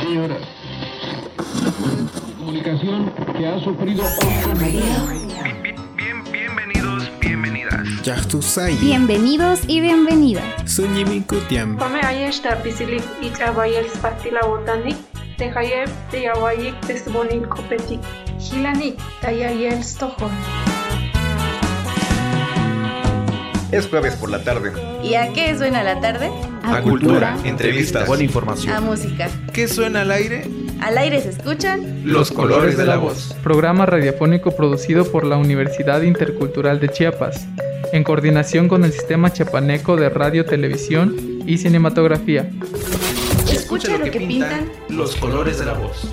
señoras. Comunicación que ha sufrido... Bienvenidas. Bienvenidos y bienvenidas. Come ayesta pisilik ichabayel spatila botanik, tehayeb teyawayik tesbonin kopetik, hilanik tayayel stojon. Es jueves por la tarde. ¿Y a qué suena la tarde? A cultura, entrevistas, buena información. A música. ¿Qué suena al aire? Al aire se escuchan Los colores de la voz. Programa radiofónico producido por la Universidad Intercultural de Chiapas, en coordinación con el Sistema Chiapaneco de Radio, Televisión y Cinematografía. Escucha lo que pintan los colores de la voz.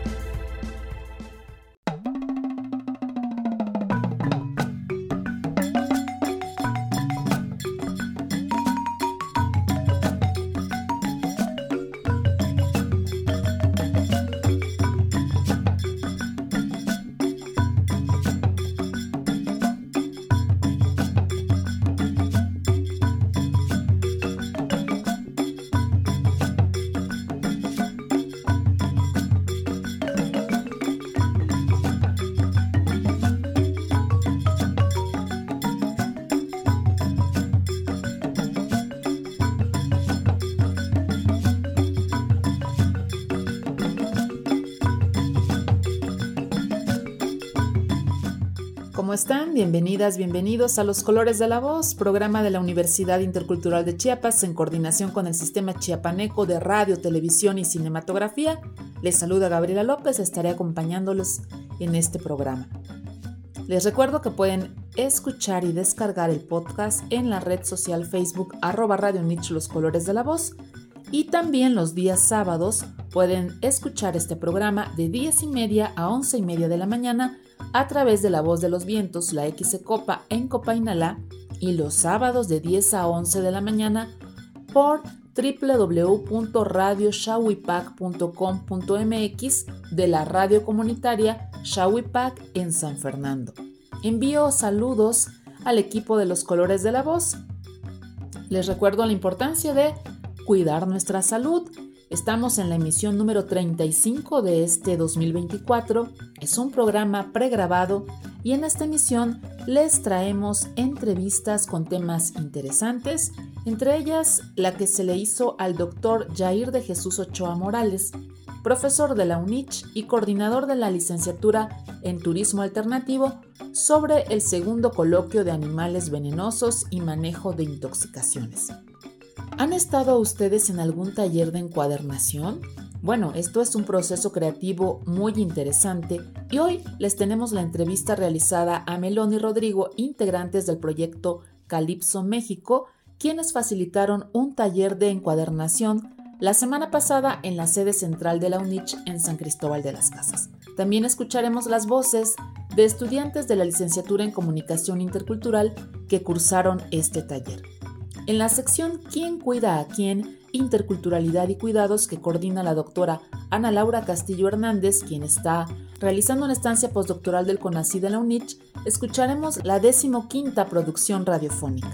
¿Cómo están? Bienvenidas, bienvenidos a Los Colores de la Voz, programa de la Universidad Intercultural de Chiapas en coordinación con el Sistema Chiapaneco de Radio, Televisión y Cinematografía. Les saluda Gabriela López, estaré acompañándolos en este programa. Les recuerdo que pueden escuchar y descargar el podcast en la red social Facebook @Radio Unich Los Colores de la Voz, y también los días sábados pueden escuchar este programa de 10:30 a 11:30 de la mañana a través de La Voz de los Vientos, la XCOPA en Copainalá, y los sábados de 10 a 11 de la mañana por www.radioshawipac.com.mx de la radio comunitaria Shawipac en San Fernando. Envío saludos al equipo de Los Colores de la Voz. Les recuerdo la importancia de cuidar nuestra salud. Estamos en la emisión número 35 de este 2024. Es un programa pregrabado y en esta emisión les traemos entrevistas con temas interesantes, entre ellas la que se le hizo al doctor Jair de Jesús Ochoa Morales, profesor de la UNICH y coordinador de la licenciatura en Turismo Alternativo, sobre el segundo coloquio de animales venenosos y manejo de intoxicaciones. ¿Han estado ustedes en algún taller de encuadernación? Bueno, esto es un proceso creativo muy interesante y hoy les tenemos la entrevista realizada a Melón y Rodrigo, integrantes del proyecto Calipso México, quienes facilitaron un taller de encuadernación la semana pasada en la sede central de la UNICH en San Cristóbal de las Casas. También escucharemos las voces de estudiantes de la licenciatura en Comunicación Intercultural que cursaron este taller. En la sección ¿Quién cuida a quién? Interculturalidad y cuidados, que coordina la doctora Ana Laura Castillo Hernández, quien está realizando una estancia postdoctoral del CONACYT en la UNICH, escucharemos la 15ª producción radiofónica.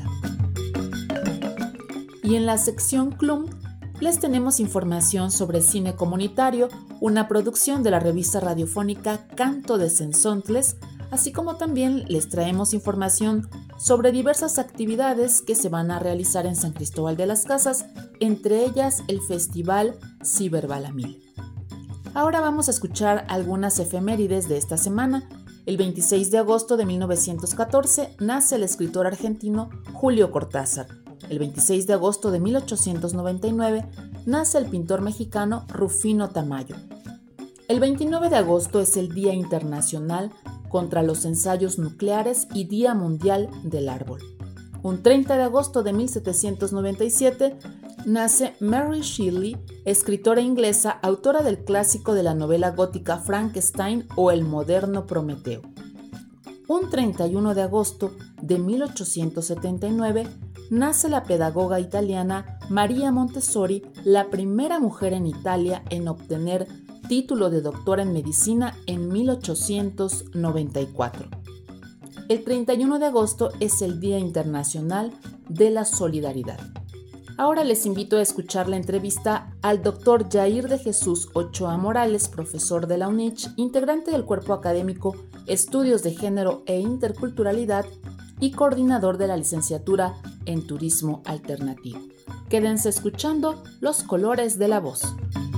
Y en la sección CLUM les tenemos información sobre cine comunitario, una producción de la revista radiofónica Canto de Cenzontles, así como también les traemos información sobre diversas actividades que se van a realizar en San Cristóbal de las Casas, entre ellas el Festival Ciberbalamil. Ahora vamos a escuchar algunas efemérides de esta semana. El 26 de agosto de 1914 nace el escritor argentino Julio Cortázar. El 26 de agosto de 1899 nace el pintor mexicano Rufino Tamayo. El 29 de agosto es el Día Internacional contra los Ensayos Nucleares y Día Mundial del Árbol. Un 30 de agosto de 1797 nace Mary Shelley, escritora inglesa, autora del clásico de la novela gótica Frankenstein o El moderno Prometeo. Un 31 de agosto de 1879 nace la pedagoga italiana María Montessori, la primera mujer en Italia en obtener título de doctora en medicina en 1894. El 31 de agosto es el Día Internacional de la Solidaridad. Ahora les invito a escuchar la entrevista al Dr. Yair de Jesús Ochoa Morales, profesor de la UNICH, integrante del cuerpo académico Estudios de Género e Interculturalidad y coordinador de la licenciatura en Turismo Alternativo. Quédense escuchando Los Colores de la Voz.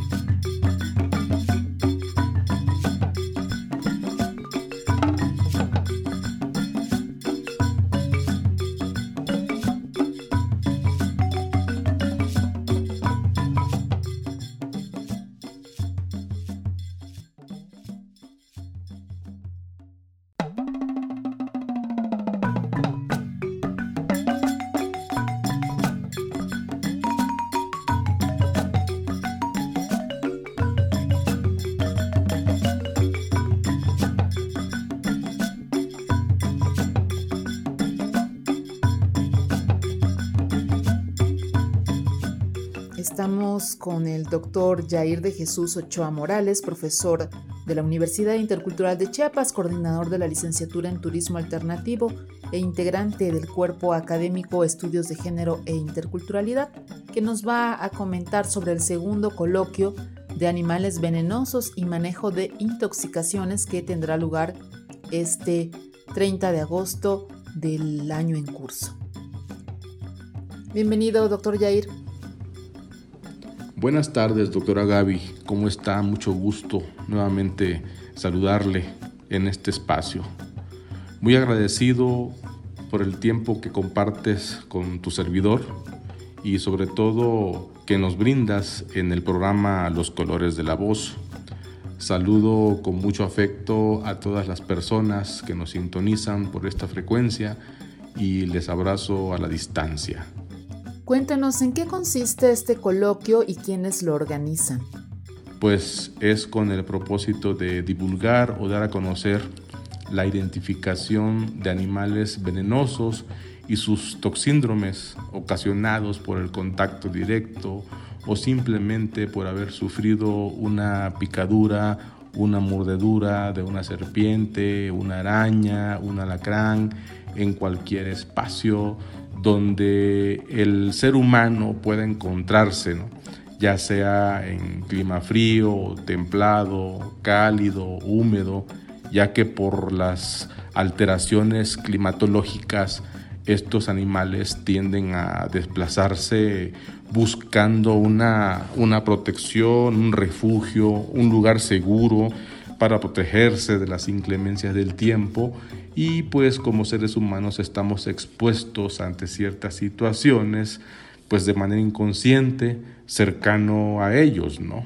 Estamos con el doctor Yair de Jesús Ochoa Morales, profesor de la Universidad Intercultural de Chiapas, coordinador de la licenciatura en Turismo Alternativo e integrante del cuerpo académico Estudios de Género e Interculturalidad, que nos va a comentar sobre el segundo coloquio de animales venenosos y manejo de intoxicaciones que tendrá lugar este 30 de agosto del año en curso. Bienvenido, doctor Yair. Buenas tardes, doctora Gaby. ¿Cómo está? Mucho gusto nuevamente saludarle en este espacio. Muy agradecido por el tiempo que compartes con tu servidor y sobre todo que nos brindas en el programa Los Colores de la Voz. Saludo con mucho afecto a todas las personas que nos sintonizan por esta frecuencia y les abrazo a la distancia. Cuéntanos en qué consiste este coloquio y quiénes lo organizan. Pues es con el propósito de divulgar o dar a conocer la identificación de animales venenosos y sus toxíndromes ocasionados por el contacto directo o simplemente por haber sufrido una picadura, una mordedura de una serpiente, una araña, un alacrán en cualquier espacio donde el ser humano pueda encontrarse, ¿no? Ya sea en clima frío, templado, cálido, húmedo, ya que por las alteraciones climatológicas estos animales tienden a desplazarse buscando una protección, un refugio, un lugar seguro para protegerse de las inclemencias del tiempo, y pues como seres humanos estamos expuestos ante ciertas situaciones pues de manera inconsciente, cercano a ellos, ¿no?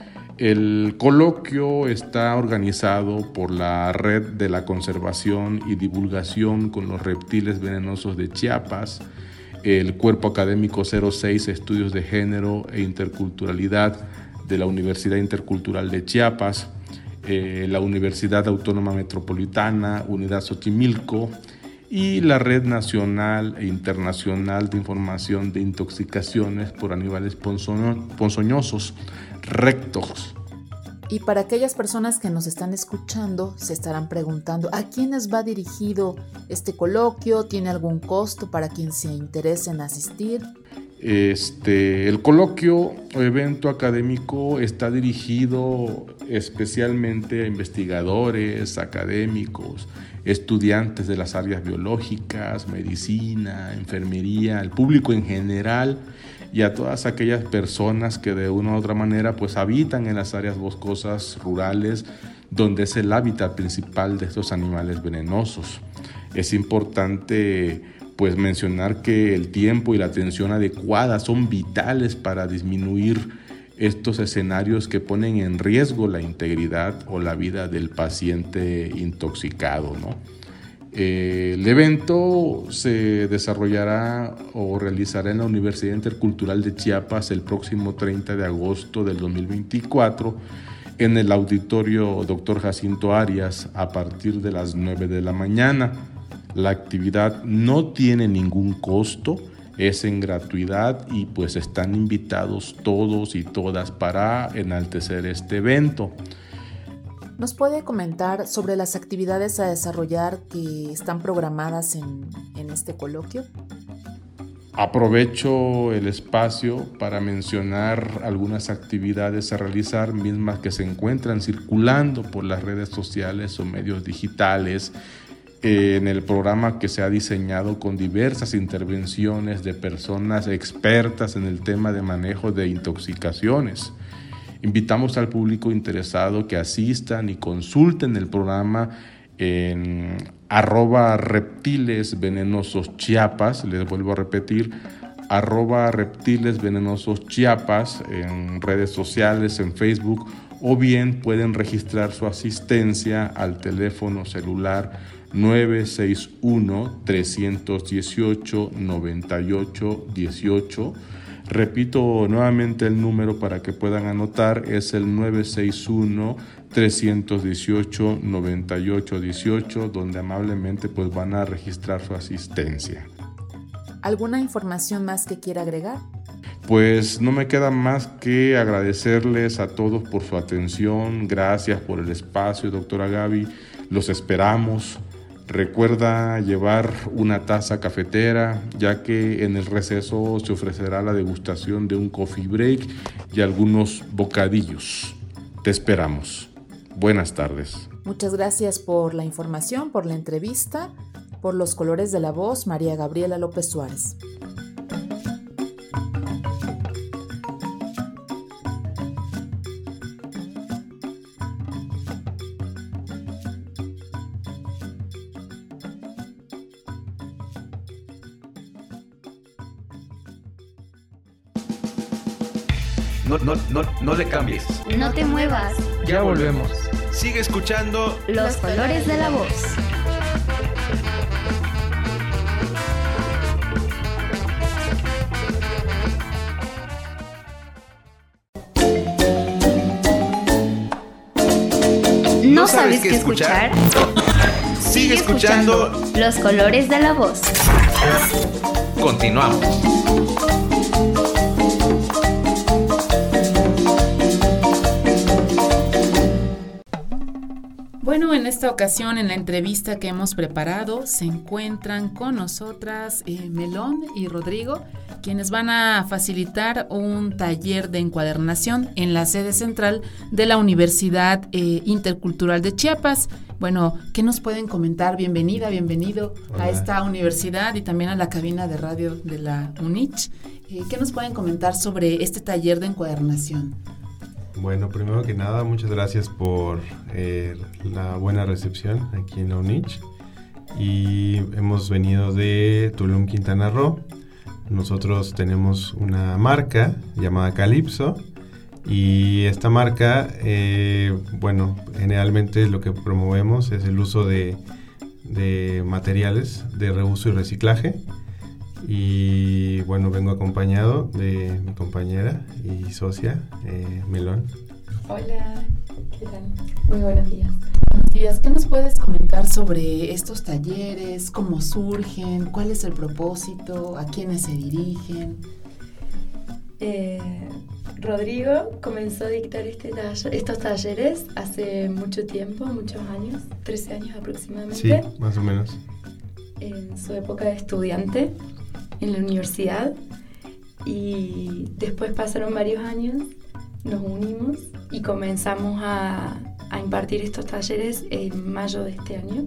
El coloquio está organizado por la Red de la Conservación y Divulgación con los Reptiles Venenosos de Chiapas, el Cuerpo Académico 06 Estudios de Género e Interculturalidad de la Universidad Intercultural de Chiapas, la Universidad Autónoma Metropolitana, Unidad Xochimilco, y la Red Nacional e Internacional de Información de Intoxicaciones por Animales Ponzoñosos, RECTOX. Y para aquellas personas que nos están escuchando, se estarán preguntando, ¿a quiénes va dirigido este coloquio? ¿Tiene algún costo para quien se interese en asistir? El coloquio o evento académico está dirigido especialmente a investigadores, académicos, estudiantes de las áreas biológicas, medicina, enfermería, al público en general y a todas aquellas personas que de una u otra manera pues habitan en las áreas boscosas rurales donde es el hábitat principal de estos animales venenosos. Es importante pues mencionar que el tiempo y la atención adecuada son vitales para disminuir estos escenarios que ponen en riesgo la integridad o la vida del paciente intoxicado, ¿no? El evento se desarrollará o realizará en la Universidad Intercultural de Chiapas el próximo 30 de agosto del 2024 en el auditorio Dr. Jacinto Arias a partir de las 9 de la mañana. La actividad no tiene ningún costo, es en gratuidad y pues están invitados todos y todas para enaltecer este evento. ¿Nos puede comentar sobre las actividades a desarrollar que están programadas en este coloquio? Aprovecho el espacio para mencionar algunas actividades a realizar, mismas que se encuentran circulando por las redes sociales o medios digitales, en el programa que se ha diseñado con diversas intervenciones de personas expertas en el tema de manejo de intoxicaciones. Invitamos al público interesado que asistan y consulten el programa en @reptilesvenenosos_chiapas, les vuelvo a repetir, @reptilesvenenosos_chiapas en redes sociales, en Facebook, o bien pueden registrar su asistencia al teléfono celular 961-318-9818. Repito nuevamente el número para que puedan anotar, es el 961-318-9818, donde amablemente pues van a registrar su asistencia. ¿Alguna información más que quiera agregar? Pues no me queda más que agradecerles a todos por su atención. Gracias por el espacio, doctora Gaby. Los esperamos. Recuerda llevar una taza cafetera, ya que en el receso se ofrecerá la degustación de un coffee break y algunos bocadillos. Te esperamos. Buenas tardes. Muchas gracias por la información, por la entrevista, por los colores de la voz, María Gabriela López Suárez. No le cambies. No te muevas. Ya volvemos. Sigue escuchando Los colores de la voz. ¿No sabes qué escuchar? Sigue escuchando Los colores de la voz. Continuamos. Bueno, en esta ocasión, en la entrevista que hemos preparado, se encuentran con nosotras Melón y Rodrigo, quienes van a facilitar un taller de encuadernación en la sede central de la Universidad Intercultural de Chiapas. Bueno, ¿qué nos pueden comentar? Bienvenida, bienvenido. Hola. A esta universidad y también a la cabina de radio de la UNICH. ¿Qué nos pueden comentar sobre este taller de encuadernación? Bueno, primero que nada, muchas gracias por la buena recepción aquí en la UNICH. Y hemos venido de Tulum, Quintana Roo. Nosotros tenemos una marca llamada Calypso. Y esta marca, generalmente lo que promovemos es el uso de materiales de reuso y reciclaje. Y bueno, vengo acompañado de mi compañera y socia, Melón. Hola, ¿qué tal? Muy buenos días. Buenos días. ¿Qué nos puedes comentar sobre estos talleres? ¿Cómo surgen? ¿Cuál es el propósito? ¿A quiénes se dirigen? Rodrigo comenzó a dictar estos talleres hace mucho tiempo, muchos años, 13 años aproximadamente. Sí, más o menos. En su época de estudiante en la universidad, y después pasaron varios años, nos unimos y comenzamos a impartir estos talleres en mayo de este año.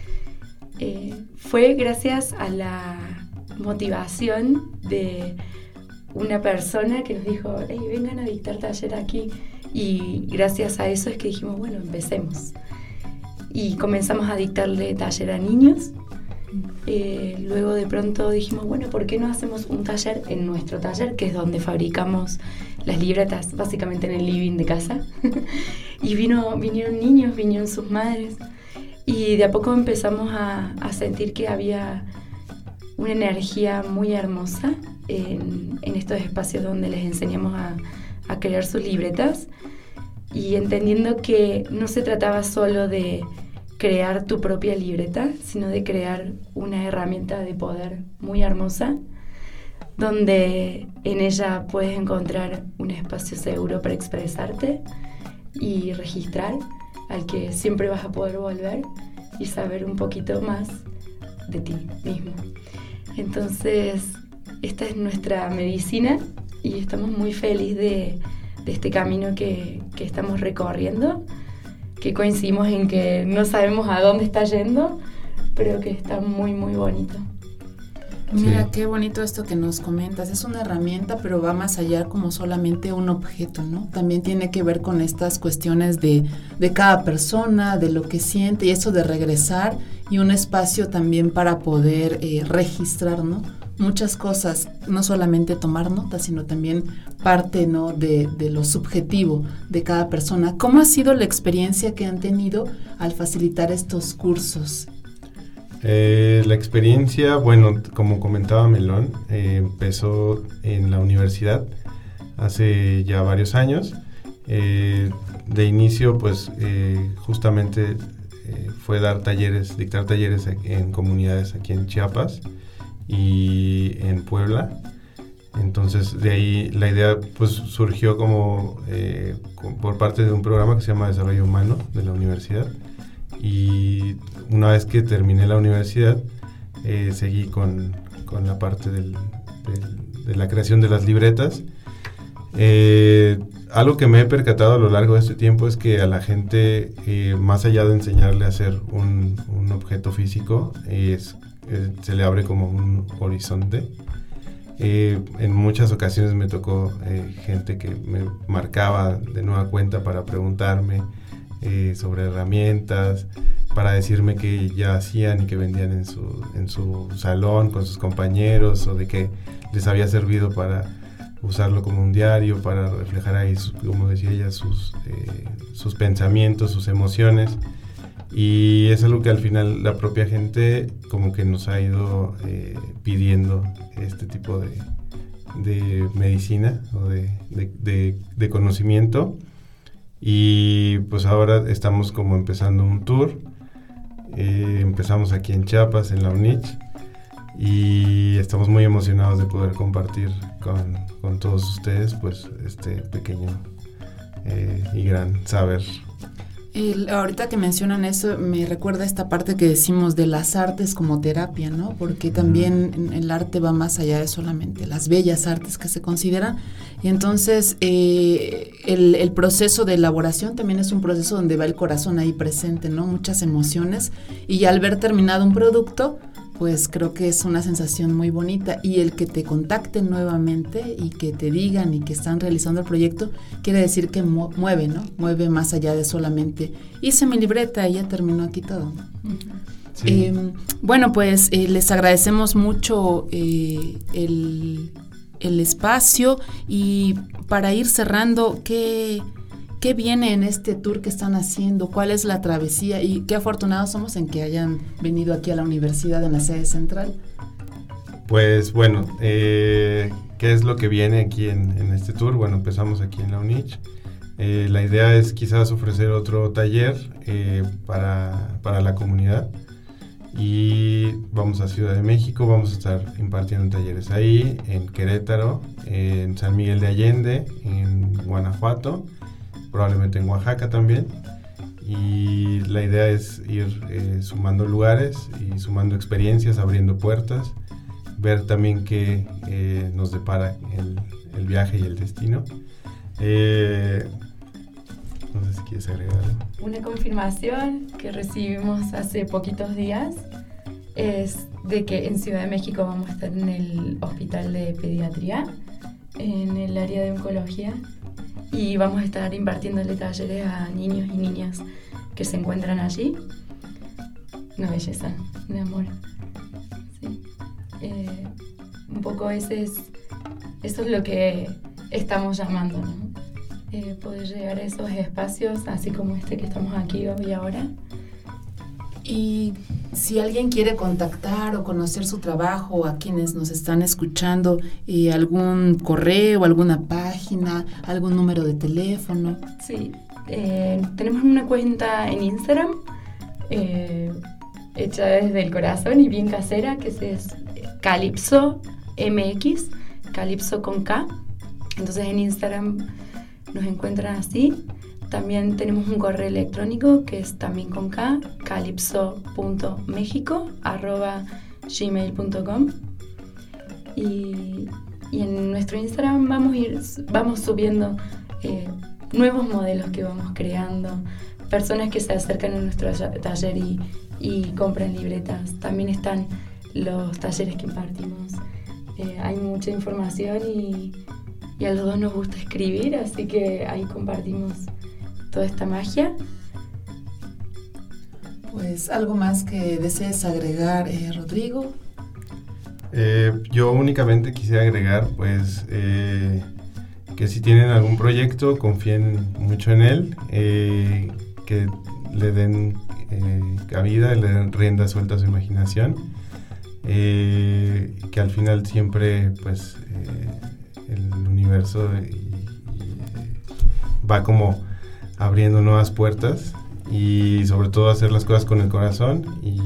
Fue gracias a la motivación de una persona que nos dijo: hey, vengan a dictar taller aquí, y gracias a eso es que dijimos, bueno, empecemos. Y comenzamos a dictarle taller a niños. Luego de pronto dijimos, bueno, ¿por qué no hacemos un taller en nuestro taller, que es donde fabricamos las libretas, básicamente en el living de casa? Y vinieron niños, vinieron sus madres, y de a poco empezamos a sentir que había una energía muy hermosa en estos espacios donde les enseñamos a crear sus libretas, y entendiendo que no se trataba solo de crear tu propia libreta, sino de crear una herramienta de poder muy hermosa, donde en ella puedes encontrar un espacio seguro para expresarte y registrar, al que siempre vas a poder volver y saber un poquito más de ti mismo. Entonces esta es nuestra medicina y estamos muy felices de este camino que estamos recorriendo, que coincidimos en que no sabemos a dónde está yendo, pero que está muy, muy bonito. Mira, qué bonito esto que nos comentas. Es una herramienta, pero va más allá como solamente un objeto, ¿no? También tiene que ver con estas cuestiones de cada persona, de lo que siente, y eso de regresar, y un espacio también para poder registrar, ¿no? Muchas cosas, no solamente tomar notas, sino también parte, ¿no? de lo subjetivo de cada persona. ¿Cómo ha sido la experiencia que han tenido al facilitar estos cursos? La experiencia, bueno, como comentaba Melón, empezó en la universidad hace ya varios años. De inicio, pues, justamente fue dictar talleres en comunidades aquí en Chiapas y en Puebla. Entonces, de ahí la idea, pues, surgió como por parte de un programa que se llama Desarrollo Humano de la universidad. Y una vez que terminé la universidad, seguí con la parte de la creación de las libretas. Algo que me he percatado a lo largo de este tiempo es que a la gente, más allá de enseñarle a hacer un objeto físico, se le abre como un horizonte. En muchas ocasiones me tocó gente que me marcaba de nueva cuenta para preguntarme sobre herramientas, para decirme que ya hacían y que vendían en su salón con sus compañeros, o de que les había servido para usarlo como un diario, para reflejar ahí, como decía ella, sus pensamientos, sus emociones. Y es algo que al final la propia gente como que nos ha ido pidiendo, este tipo de medicina o de conocimiento. Y pues ahora estamos como empezando un tour. Empezamos aquí en Chiapas, en la UNICH, y estamos muy emocionados de poder compartir con todos ustedes, pues, este pequeño y gran saber. Ahorita que mencionan eso, me recuerda esta parte que decimos de las artes como terapia, ¿no? Porque también el arte va más allá de solamente las bellas artes que se consideran. Y entonces el proceso de elaboración también es un proceso donde va el corazón ahí presente, ¿no? Muchas emociones. Y ya al ver terminado un producto, pues creo que es una sensación muy bonita, y el que te contacten nuevamente y que te digan y que están realizando el proyecto, quiere decir que mueve, ¿no? Mueve más allá de solamente hice mi libreta y ya terminó aquí todo. Sí. Bueno, pues les agradecemos mucho el espacio, y para ir cerrando, ¿qué viene en este tour que están haciendo? ¿Cuál es la travesía? Y qué afortunados somos en que hayan venido aquí a la universidad en la sede central. Pues bueno, ¿qué es lo que viene aquí en este tour? Bueno, empezamos aquí en la UNICH. La idea es quizás ofrecer otro taller para la comunidad. Y vamos a Ciudad de México, vamos a estar impartiendo talleres ahí, en Querétaro, en San Miguel de Allende, en Guanajuato, probablemente en Oaxaca también. Y la idea es ir sumando lugares y sumando experiencias, abriendo puertas, ver también qué nos depara el viaje y el destino. No sé si quieres agregar algo. Una confirmación que recibimos hace poquitos días es de que en Ciudad de México vamos a estar en el Hospital de Pediatría, en el área de oncología, y vamos a estar impartiéndole talleres a niños y niñas que se encuentran allí. Una belleza, un amor. Sí. Un poco eso es lo que estamos llamando, ¿no? Poder llegar a esos espacios, así como este que estamos aquí hoy y ahora. Y si alguien quiere contactar o conocer su trabajo, a quienes nos están escuchando, algún correo, alguna página, algún número de teléfono. Sí, tenemos una cuenta en Instagram hecha desde el corazón y bien casera, que es Calypso MX, Calypso con K. Entonces en Instagram nos encuentran así. También tenemos un correo electrónico que es también con K, calypso.mexico@gmail.com. y en nuestro Instagram vamos subiendo nuevos modelos que vamos creando, personas que se acercan a nuestro taller y compran libretas. También están los talleres que impartimos. Hay mucha información y a los dos nos gusta escribir, así que ahí compartimos toda esta magia. Pues algo más que desees agregar, Rodrigo. Yo únicamente quisiera agregar pues que si tienen algún proyecto confíen mucho en él, que le den cabida, le den rienda suelta a su imaginación, que al final siempre pues el universo va como abriendo nuevas puertas, y sobre todo hacer las cosas con el corazón y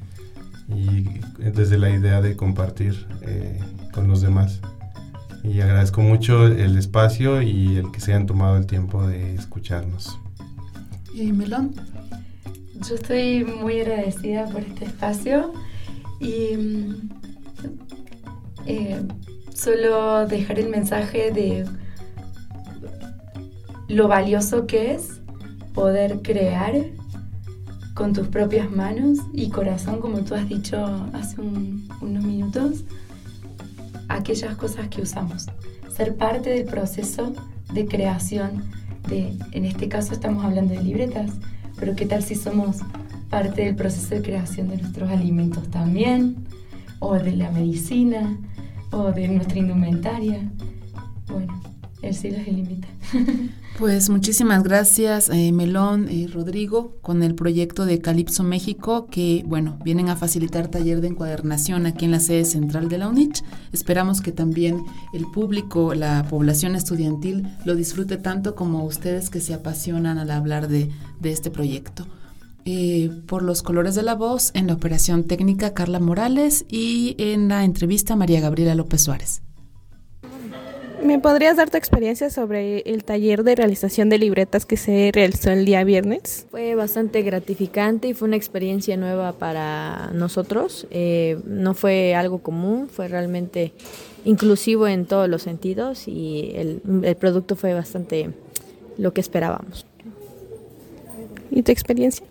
desde la idea de compartir con los demás. Y agradezco mucho el espacio y el que se hayan tomado el tiempo de escucharnos. ¿Y Melón? Yo estoy muy agradecida por este espacio y solo dejar el mensaje de lo valioso que es poder crear con tus propias manos y corazón, como tú has dicho hace unos minutos, aquellas cosas que usamos. Ser parte del proceso de creación en este caso estamos hablando de libretas, pero ¿qué tal si somos parte del proceso de creación de nuestros alimentos también? O de la medicina, o de nuestra indumentaria. Bueno, el cielo es el límite. Pues muchísimas gracias, Melón y Rodrigo, con el proyecto de Calipso México, que bueno, vienen a facilitar taller de encuadernación aquí en la sede central de la UNICH. Esperamos que también el público, la población estudiantil, lo disfrute tanto como ustedes que se apasionan al hablar de este proyecto. Por los colores de la voz, en la operación técnica Carla Morales y en la entrevista María Gabriela López Suárez. ¿Me podrías dar tu experiencia sobre el taller de realización de libretas que se realizó el día viernes? Fue bastante gratificante y fue una experiencia nueva para nosotros. No fue algo común, fue realmente inclusivo en todos los sentidos y el producto fue bastante lo que esperábamos. ¿Y tu experiencia?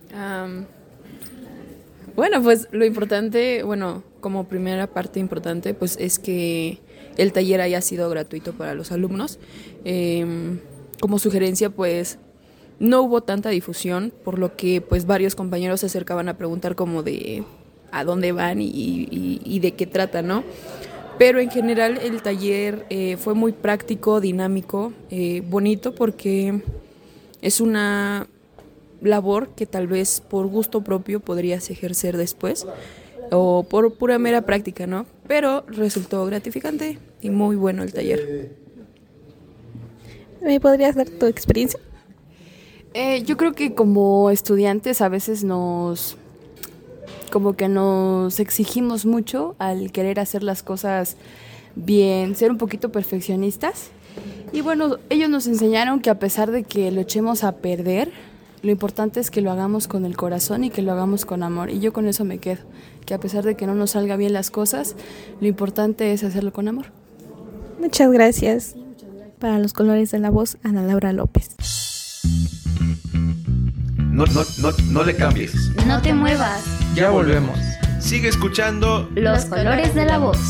Bueno, pues lo importante, como primera parte importante, pues es que el taller haya sido gratuito para los alumnos. Como sugerencia, pues no hubo tanta difusión, por lo que pues varios compañeros se acercaban a preguntar como de a dónde van y de qué trata, ¿no? Pero en general el taller fue muy práctico, dinámico, bonito, porque es una labor que tal vez por gusto propio podrías ejercer después o por pura mera práctica, ¿no? Pero resultó gratificante y muy bueno el taller. ¿Me podrías dar tu experiencia? Yo creo que como estudiantes a veces nos exigimos mucho al querer hacer las cosas bien, ser un poquito perfeccionistas. Y bueno, ellos nos enseñaron que a pesar de que lo echemos a perder, lo importante es que lo hagamos con el corazón y que lo hagamos con amor. Y yo con eso me quedo, que a pesar de que no nos salga bien las cosas, lo importante es hacerlo con amor. Muchas gracias. Para los colores de la voz, Ana Laura López. No le cambies. No te muevas. Ya volvemos. Sigue escuchando Los colores de la voz.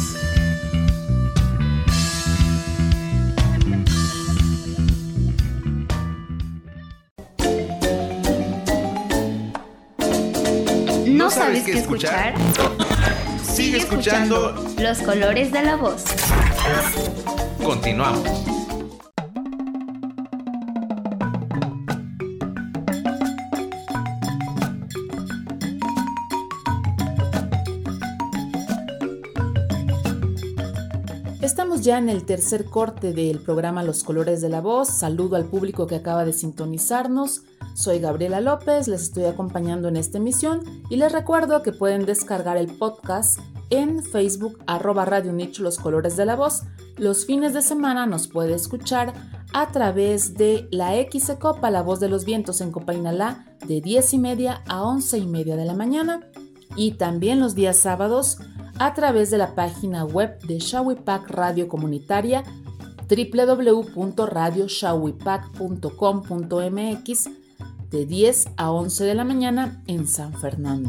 ¿No sabes qué escuchar? Sigue escuchando Los colores de la voz. Continuamos. Estamos ya en el tercer corte del programa Los Colores de la Voz. Saludo al público que acaba de sintonizarnos. Soy Gabriela López, les estoy acompañando en esta emisión y les recuerdo que pueden descargar el podcast en Facebook @Radio UNICH Los Colores de la Voz. Los fines de semana nos puede escuchar a través de la XCOPA, La Voz de los Vientos en Copainalá, de 10:30 a 11:30 de la mañana, y también los días sábados a través de la página web de Shawipac Radio Comunitaria www.radioshawipac.com.mx de 10 a 11 de la mañana en San Fernando.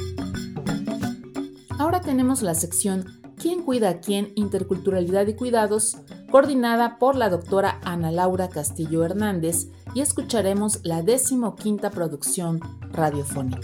Ahora tenemos la sección ¿Quién cuida a quién? Interculturalidad y cuidados, coordinada por la doctora Ana Laura Castillo Hernández, y escucharemos la 15ª producción radiofónica.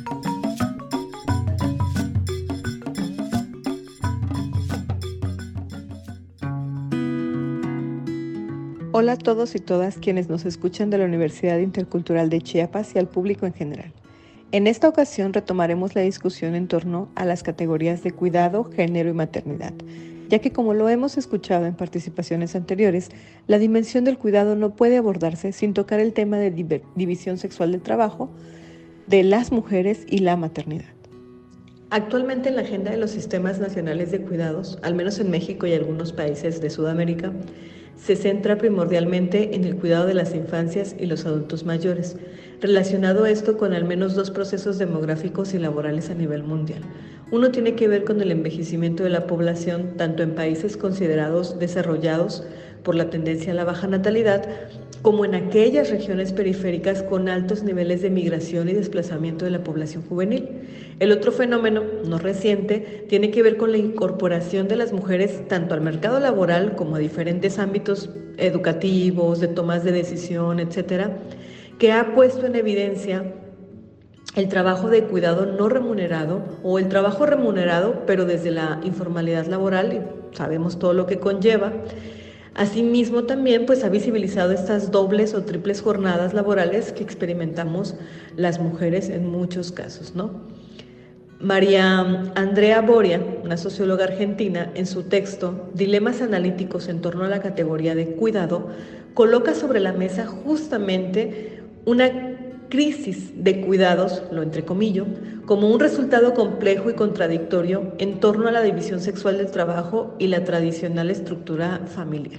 Hola a todos y todas quienes nos escuchan de la Universidad Intercultural de Chiapas y al público en general. En esta ocasión retomaremos la discusión en torno a las categorías de cuidado, género y maternidad, ya que como lo hemos escuchado en participaciones anteriores, la dimensión del cuidado no puede abordarse sin tocar el tema de división sexual del trabajo, de las mujeres y la maternidad. Actualmente en la agenda de los sistemas nacionales de cuidados, al menos en México y algunos países de Sudamérica, se centra primordialmente en el cuidado de las infancias y los adultos mayores, relacionado esto con al menos 2 procesos demográficos y laborales a nivel mundial. Uno tiene que ver con el envejecimiento de la población, tanto en países considerados desarrollados por la tendencia a la baja natalidad, como en aquellas regiones periféricas con altos niveles de migración y desplazamiento de la población juvenil. El otro fenómeno, no reciente, tiene que ver con la incorporación de las mujeres tanto al mercado laboral como a diferentes ámbitos educativos, de tomas de decisión, etcétera, que ha puesto en evidencia el trabajo de cuidado no remunerado o el trabajo remunerado, pero desde la informalidad laboral, y sabemos todo lo que conlleva. Asimismo, también ha visibilizado estas dobles o triples jornadas laborales que experimentamos las mujeres en muchos casos, ¿no? María Andrea Boria, una socióloga argentina, en su texto Dilemas analíticos en torno a la categoría de cuidado, coloca sobre la mesa justamente una crisis de cuidados, lo entrecomillo, como un resultado complejo y contradictorio en torno a la división sexual del trabajo y la tradicional estructura familiar.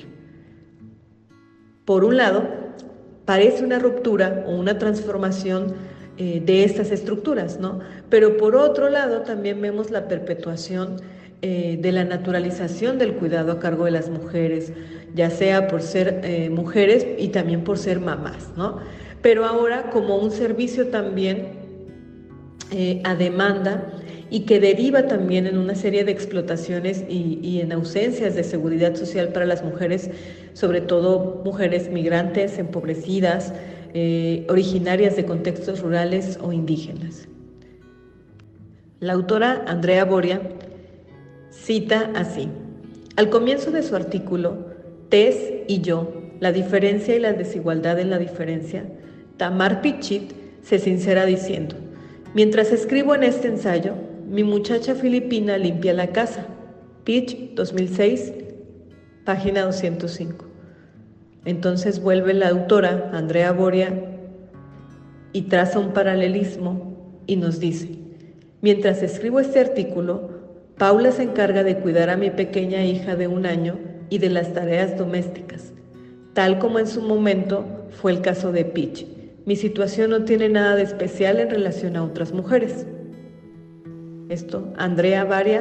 Por un lado, parece una ruptura o una transformación de estas estructuras, ¿no? Pero por otro lado también vemos la perpetuación de la naturalización del cuidado a cargo de las mujeres, ya sea por ser mujeres y también por ser mamás, ¿no? Pero ahora como un servicio también a demanda y que deriva también en una serie de explotaciones y en ausencias de seguridad social para las mujeres, sobre todo mujeres migrantes, empobrecidas, originarias de contextos rurales o indígenas. La autora Andrea Boria cita así: al comienzo de su artículo, Tess y yo, la diferencia y la desigualdad en la diferencia, Tamar Pichit se sincera diciendo: mientras escribo en este ensayo, mi muchacha filipina limpia la casa. Pitch, 2006, página 205. Entonces vuelve la autora Andrea Boria y traza un paralelismo y nos dice: mientras escribo este artículo, Paula se encarga de cuidar a mi pequeña hija de 1 año y de las tareas domésticas, tal como en su momento fue el caso de Pitch. Mi situación no tiene nada de especial en relación a otras mujeres. Esto, Andrea Boria,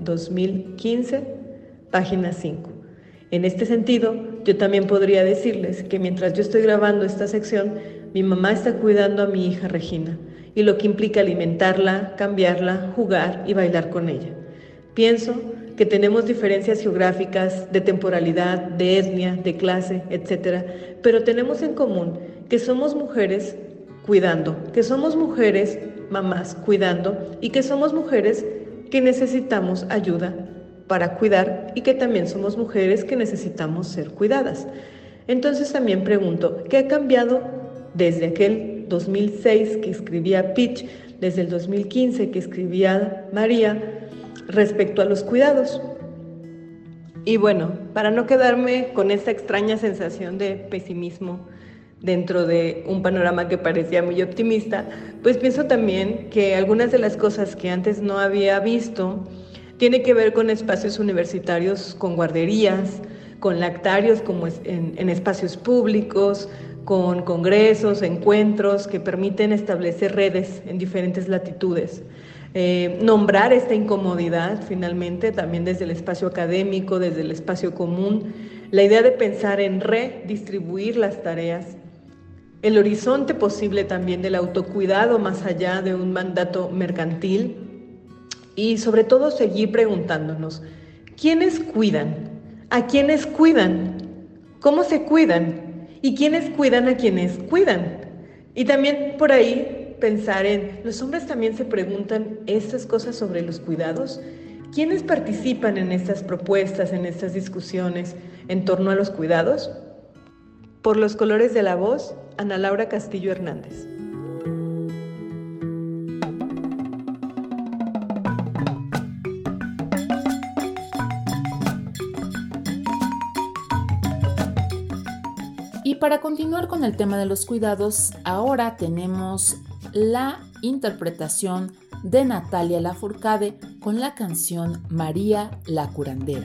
2015, página 5. En este sentido, yo también podría decirles que mientras yo estoy grabando esta sección, mi mamá está cuidando a mi hija Regina, y lo que implica alimentarla, cambiarla, jugar y bailar con ella. Pienso que tenemos diferencias geográficas, de temporalidad, de etnia, de clase, etc., pero tenemos en común que somos mujeres cuidando, que somos mujeres mamás cuidando y que somos mujeres que necesitamos ayuda para cuidar y que también somos mujeres que necesitamos ser cuidadas. Entonces también pregunto, ¿qué ha cambiado desde aquel 2006 que escribía Pitch, desde el 2015 que escribía María, respecto a los cuidados? Y bueno, para no quedarme con esta extraña sensación de pesimismo dentro de un panorama que parecía muy optimista, pues pienso también que algunas de las cosas que antes no había visto tiene que ver con espacios universitarios, con guarderías, con lactarios como en espacios públicos, con congresos, encuentros que permiten establecer redes en diferentes latitudes. nombrar esta incomodidad finalmente, también desde el espacio académico, desde el espacio común, la idea de pensar en redistribuir las tareas, el horizonte posible también del autocuidado más allá de un mandato mercantil y sobre todo seguir preguntándonos, ¿quiénes cuidan? ¿A quiénes cuidan? ¿Cómo se cuidan? ¿Y quiénes cuidan a quienes cuidan? Y también por ahí pensar en, ¿los hombres también se preguntan estas cosas sobre los cuidados? ¿Quiénes participan en estas propuestas, en estas discusiones en torno a los cuidados? Por los colores de la voz, Ana Laura Castillo Hernández. Y para continuar con el tema de los cuidados, ahora tenemos la interpretación de Natalia Lafourcade con la canción María la Curandera.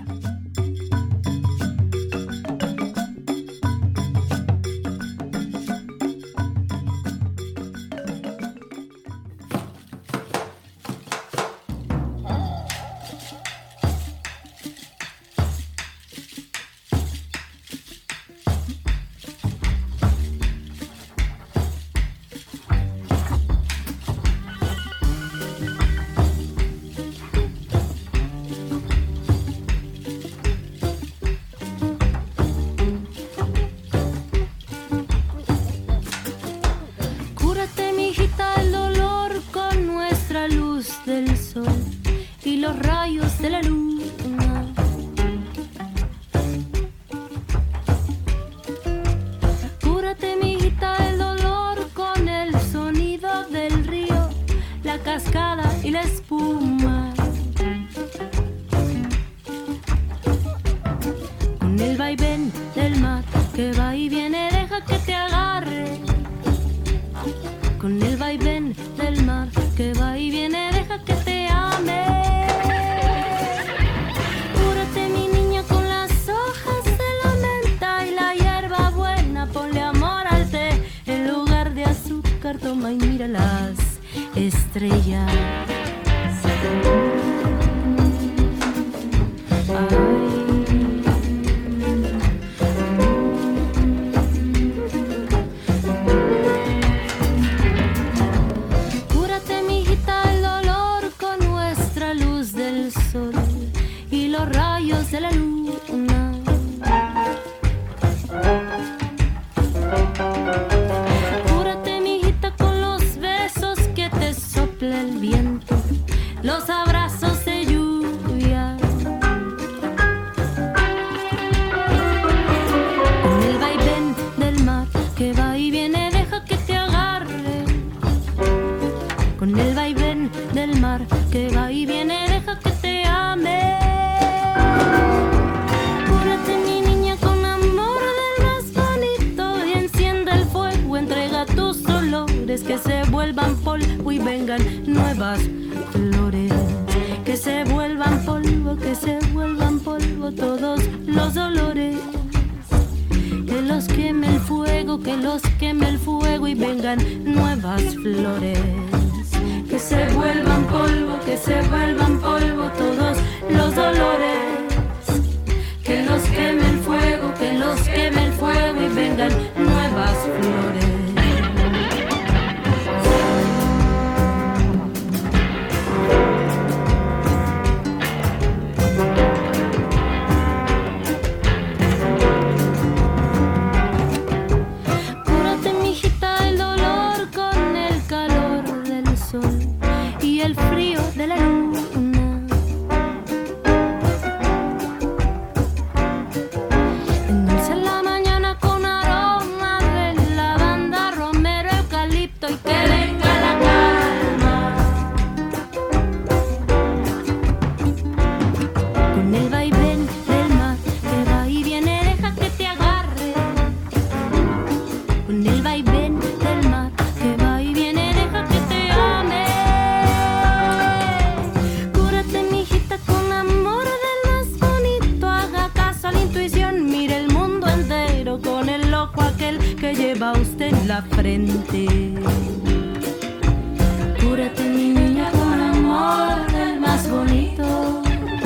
Frente. Cúrate, mi niña, con amor. amor del más bonito.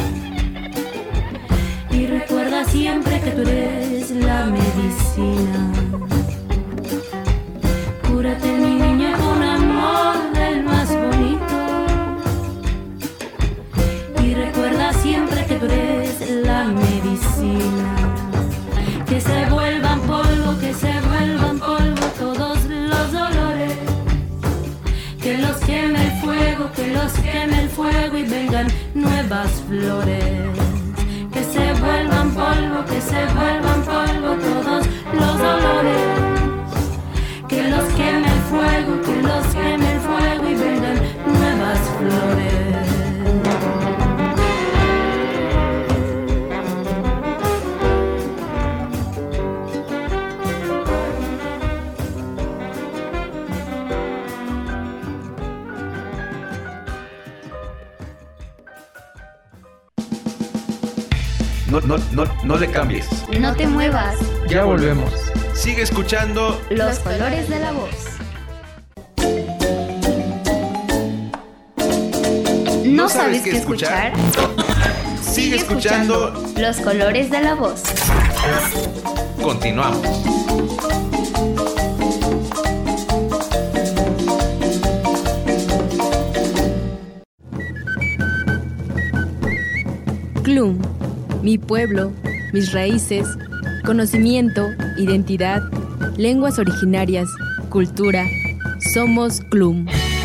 Y recuerda siempre que tú eres la medicina. Cúrate, mi niña, con amor del más bonito. Y recuerda siempre que tú eres la medicina. Que se vuelvan polvo, que se vuelvan polvo todos los dolores. Que los queme el fuego, que los queme el fuego y vengan nuevas flores. Que se vuelvan polvo, que se vuelvan polvo todos los dolores. Que los queme el fuego, que los queme el fuego y vengan nuevas flores. No le cambies. No te muevas. Ya volvemos. Sigue escuchando Los colores de la voz. ¿No sabes qué escuchar? Sigue escuchando Los colores de la voz. Continuamos. CLUM, mi pueblo, mis raíces, conocimiento, identidad, lenguas originarias, cultura. Somos CLUM.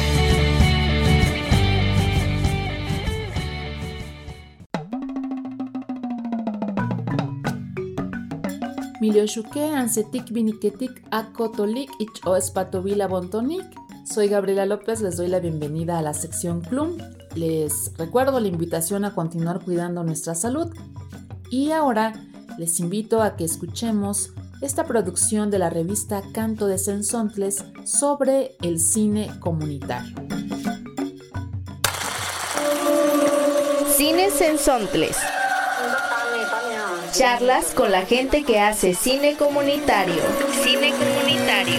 Milioshuké ansetik viniketik akotolik ich o espatovila bontonik. Soy Gabriela López, les doy la bienvenida a la sección CLUM. Les recuerdo la invitación a continuar cuidando nuestra salud. Y ahora les invito a que escuchemos esta producción de la revista Canto de Sensontles sobre el cine comunitario. Cine Sensontles. Charlas con la gente que hace cine comunitario. Cine comunitario.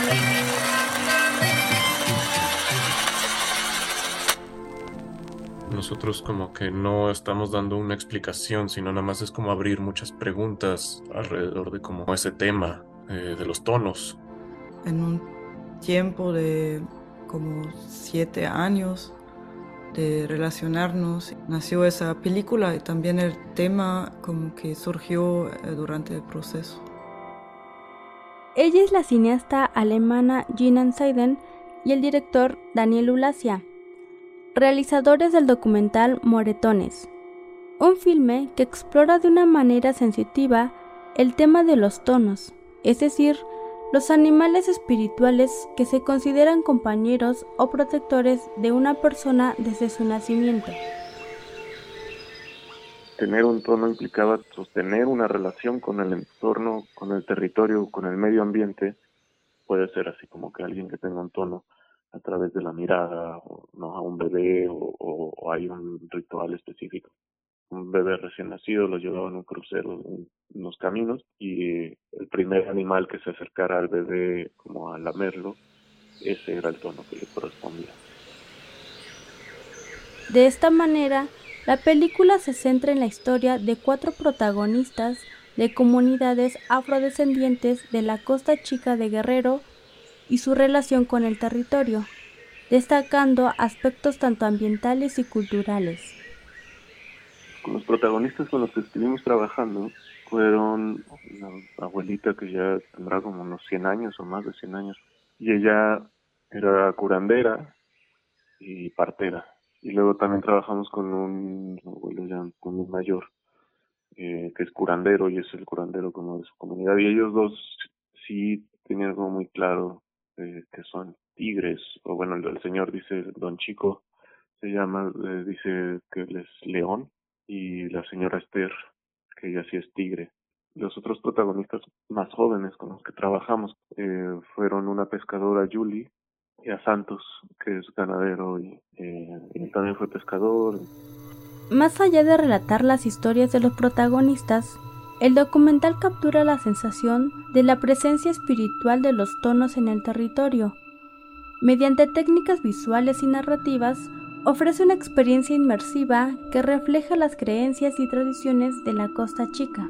Nosotros como que no estamos dando una explicación, sino nada más es como abrir muchas preguntas alrededor de como ese tema de los tonos. En un tiempo de como 7 años de relacionarnos, nació esa película y también el tema como que surgió durante el proceso. Ella es la cineasta alemana Jinan Seiden y el director Daniel Ulacia, realizadores del documental Moretones, un filme que explora de una manera sensitiva el tema de los tonos, es decir, los animales espirituales que se consideran compañeros o protectores de una persona desde su nacimiento. Tener un tono implicaba sostener una relación con el entorno, con el territorio, con el medio ambiente. Puede ser así como que alguien que tenga un tono a través de la mirada, o no, a un bebé, o hay un ritual específico. Un bebé recién nacido lo llevaban en un crucero, en unos caminos, y el primer animal que se acercara al bebé como a lamerlo, ese era el tono que le correspondía. De esta manera, la película se centra en la historia de 4 protagonistas de comunidades afrodescendientes de la Costa Chica de Guerrero y su relación con el territorio, destacando aspectos tanto ambientales y culturales. Con los protagonistas con los que estuvimos trabajando fueron una abuelita que ya tendrá como unos 100 años o más de 100 años, y ella era curandera y partera. Y luego también trabajamos con un abuelo ya muy mayor, que es curandero y es el curandero como de su comunidad, y ellos dos sí tenían algo muy claro, que son tigres, o bueno, el señor dice, don Chico se llama, dice que él es león, y la señora Esther, que ella sí es tigre. Los otros protagonistas más jóvenes con los que trabajamos fueron una pescadora, Julie, y a Santos, que es ganadero y también fue pescador. Más allá de relatar las historias de los protagonistas, el documental captura la sensación de la presencia espiritual de los tonos en el territorio. Mediante técnicas visuales y narrativas, ofrece una experiencia inmersiva que refleja las creencias y tradiciones de la Costa Chica.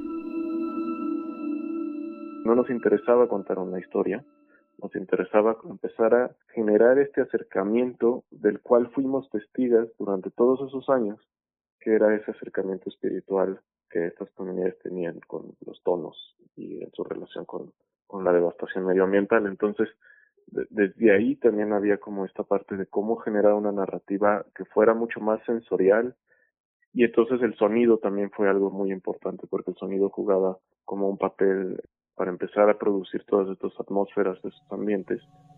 No nos interesaba contar una historia, nos interesaba empezar a generar este acercamiento del cual fuimos testigos durante todos esos años, que era ese acercamiento espiritual que estas comunidades tenían con los tonos y en su relación con la devastación medioambiental. Entonces, desde ahí también había como esta parte de cómo generar una narrativa que fuera mucho más sensorial, y entonces el sonido también fue algo muy importante, porque el sonido jugaba como un papel para empezar a producir todas estas atmósferas de estos ambientes.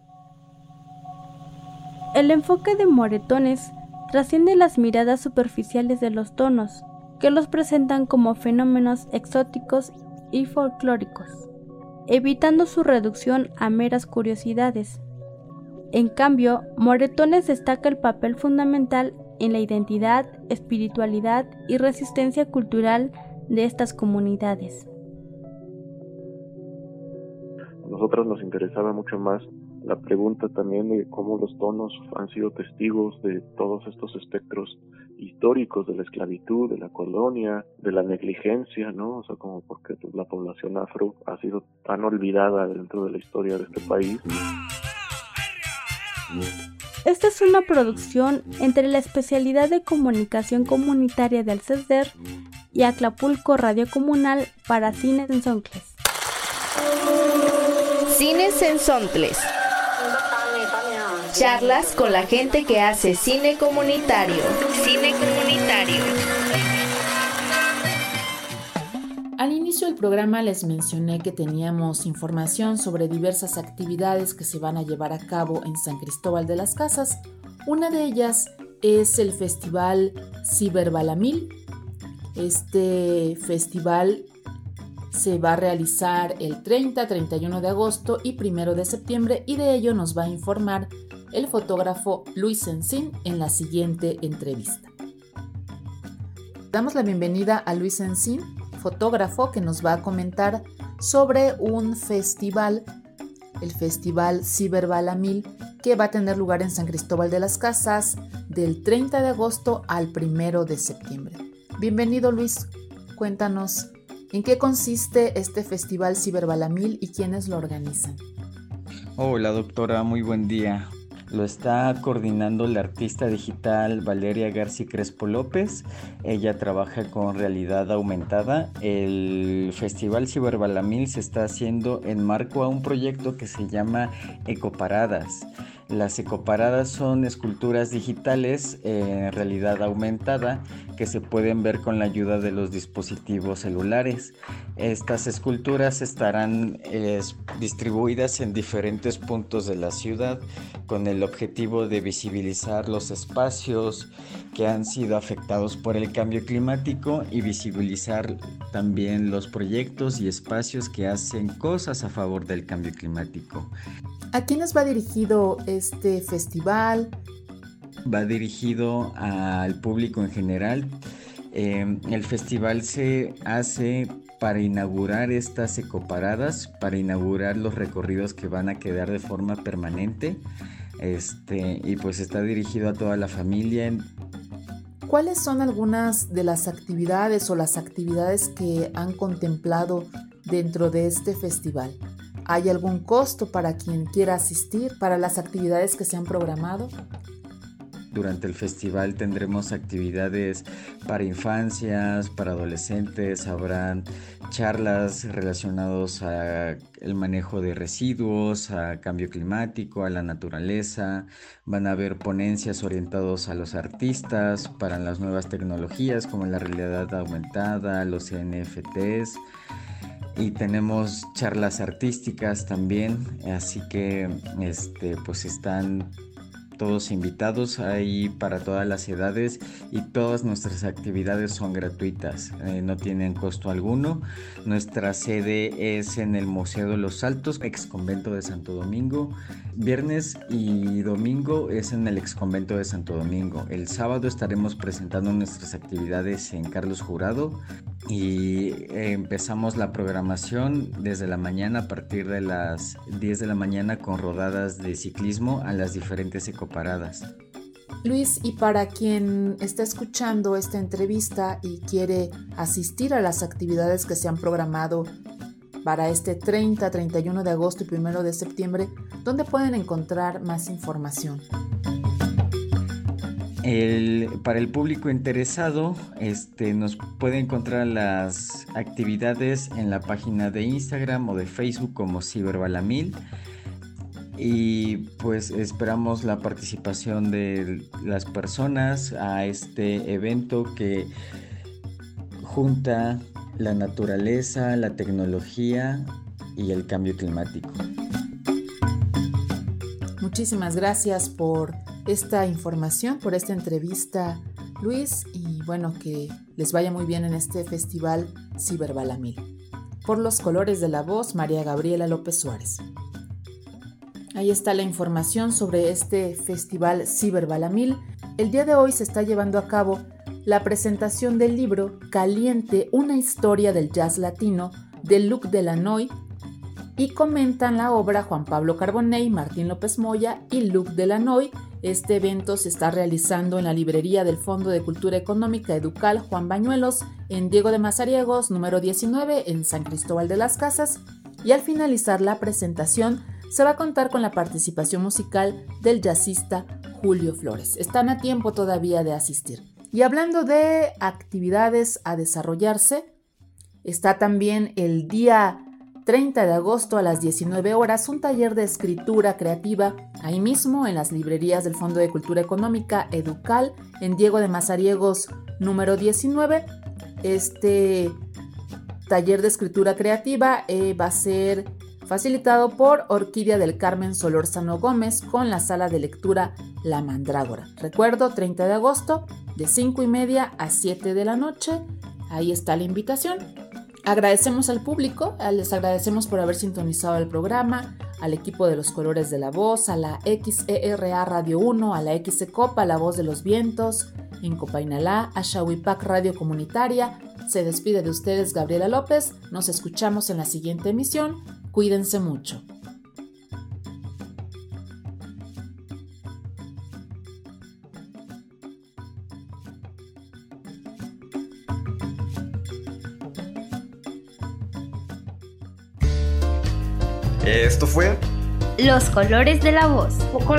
El enfoque de Moretones trasciende las miradas superficiales de los tonos, que los presentan como fenómenos exóticos y folclóricos, evitando su reducción a meras curiosidades. En cambio, Moretones destaca el papel fundamental en la identidad, espiritualidad y resistencia cultural de estas comunidades. A nosotros nos interesaba mucho más la pregunta también de cómo los tonos han sido testigos de todos estos espectros históricos de la esclavitud, de la colonia, de la negligencia, ¿no? O sea, como porque la población afro ha sido tan olvidada dentro de la historia de este país. Esta es una producción entre la especialidad de comunicación comunitaria del CESDER y Acapulco Radio Comunal para Cines en Sontles. Cines en Sontles. Charlas con la gente que hace cine comunitario. Cine comunitario. Al inicio del programa les mencioné que teníamos información sobre diversas actividades que se van a llevar a cabo en San Cristóbal de las Casas. Una de ellas es el Festival Ciberbalamil. Este festival se va a realizar el 30, 31 de agosto y 1 de septiembre, y de ello nos va a informar el fotógrafo Luis Encín en la siguiente entrevista. Damos la bienvenida a Luis Encín, fotógrafo, que nos va a comentar sobre un festival, el Festival Ciberbalamil, que va a tener lugar en San Cristóbal de las Casas del 30 de agosto al 1 de septiembre. Bienvenido, Luis, cuéntanos en qué consiste este Festival Ciberbalamil y quiénes lo organizan. Hola doctora, muy buen día. Lo está coordinando la artista digital Valeria García Crespo López. Ella trabaja con realidad aumentada. El Festival Ciberbalamil se está haciendo en marco a un proyecto que se llama Ecoparadas. Las ecoparadas son esculturas digitales en realidad aumentada que se pueden ver con la ayuda de los dispositivos celulares. Estas esculturas estarán distribuidas en diferentes puntos de la ciudad con el objetivo de visibilizar los espacios que han sido afectados por el cambio climático y visibilizar también los proyectos y espacios que hacen cosas a favor del cambio climático. ¿A quiénes va dirigido este festival? Va dirigido al público en general. El festival se hace para inaugurar estas ecoparadas, para inaugurar los recorridos que van a quedar de forma permanente. Y pues está dirigido a toda la familia. ¿Cuáles son algunas de las actividades o las actividades que han contemplado dentro de este festival? ¿Hay algún costo para quien quiera asistir para las actividades que se han programado? Durante el festival tendremos actividades para infancias, para adolescentes, habrán charlas relacionadas al manejo de residuos, a cambio climático, a la naturaleza, van a haber ponencias orientadas a los artistas para las nuevas tecnologías como la realidad aumentada, los NFTs. Y tenemos charlas artísticas también, así que pues están todos invitados ahí para todas las edades y todas nuestras actividades son gratuitas, no tienen costo alguno. Nuestra sede es en el Museo de los Altos, ex convento de Santo Domingo. Viernes y domingo es en el ex convento de Santo Domingo. El sábado estaremos presentando nuestras actividades en Carlos Jurado y empezamos la programación desde la mañana a partir de las 10 de la mañana con rodadas de ciclismo a las diferentes ecoparadas. Luis, y para quien está escuchando esta entrevista y quiere asistir a las actividades que se han programado para este 30, 31 de agosto y 1 de septiembre, ¿dónde pueden encontrar más información? Para el público interesado, nos puede encontrar las actividades en la página de Instagram o de Facebook como Ciberbalamil. Y pues esperamos la participación de las personas a este evento que junta la naturaleza, la tecnología y el cambio climático. Muchísimas gracias por esta información, por esta entrevista, Luis, y bueno, que les vaya muy bien en este festival Ciberbalamil. Por los colores de la voz, María Gabriela López Suárez. Ahí está la información sobre este festival Ciberbalamil. El día de hoy se está llevando a cabo la presentación del libro Caliente, una historia del jazz latino de Luc Delanoy, y comentan la obra Juan Pablo Carbonell, Martín López Moya y Luc Delanoy. Este evento se está realizando en la librería del Fondo de Cultura Económica Educal Juan Bañuelos en Diego de Mazariegos, número 19, en San Cristóbal de las Casas, y al finalizar la presentación se va a contar con la participación musical del jazzista Julio Flores. Están a tiempo todavía de asistir. Y hablando de actividades a desarrollarse, está también el día 30 de agosto a las 19 horas un taller de escritura creativa ahí mismo en las librerías del Fondo de Cultura Económica Educal en Diego de Mazariegos número 19. Este taller de escritura creativa va a ser facilitado por Orquídea del Carmen Solórzano Gómez con la sala de lectura La Mandrágora. Recuerdo, 30 de agosto de 5:30 a 7 de la noche. Ahí está la invitación. Agradecemos al público, les agradecemos por haber sintonizado el programa, al equipo de los Colores de la Voz, a la XERA Radio 1, a la XECOPA, La Voz de los Vientos, en Copainalá, a Shawipac Radio Comunitaria. Se despide de ustedes Gabriela López. Nos escuchamos en la siguiente emisión. Cuídense mucho. Esto fue Los Colores de la Voz.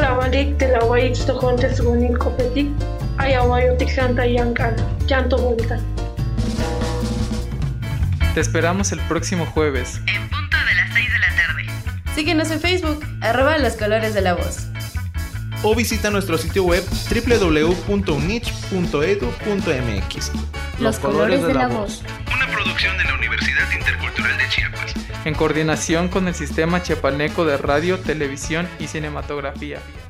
Te esperamos el próximo jueves. En punto de las 6 de la tarde. Síguenos en Facebook, @Los Colores de la Voz. o visita nuestro sitio web www.unich.edu.mx. Los Colores de la Voz. Una producción de la Universidad Intercultural de Chiapas. En coordinación con el Sistema Chiapaneco de Radio, Televisión y Cinematografía.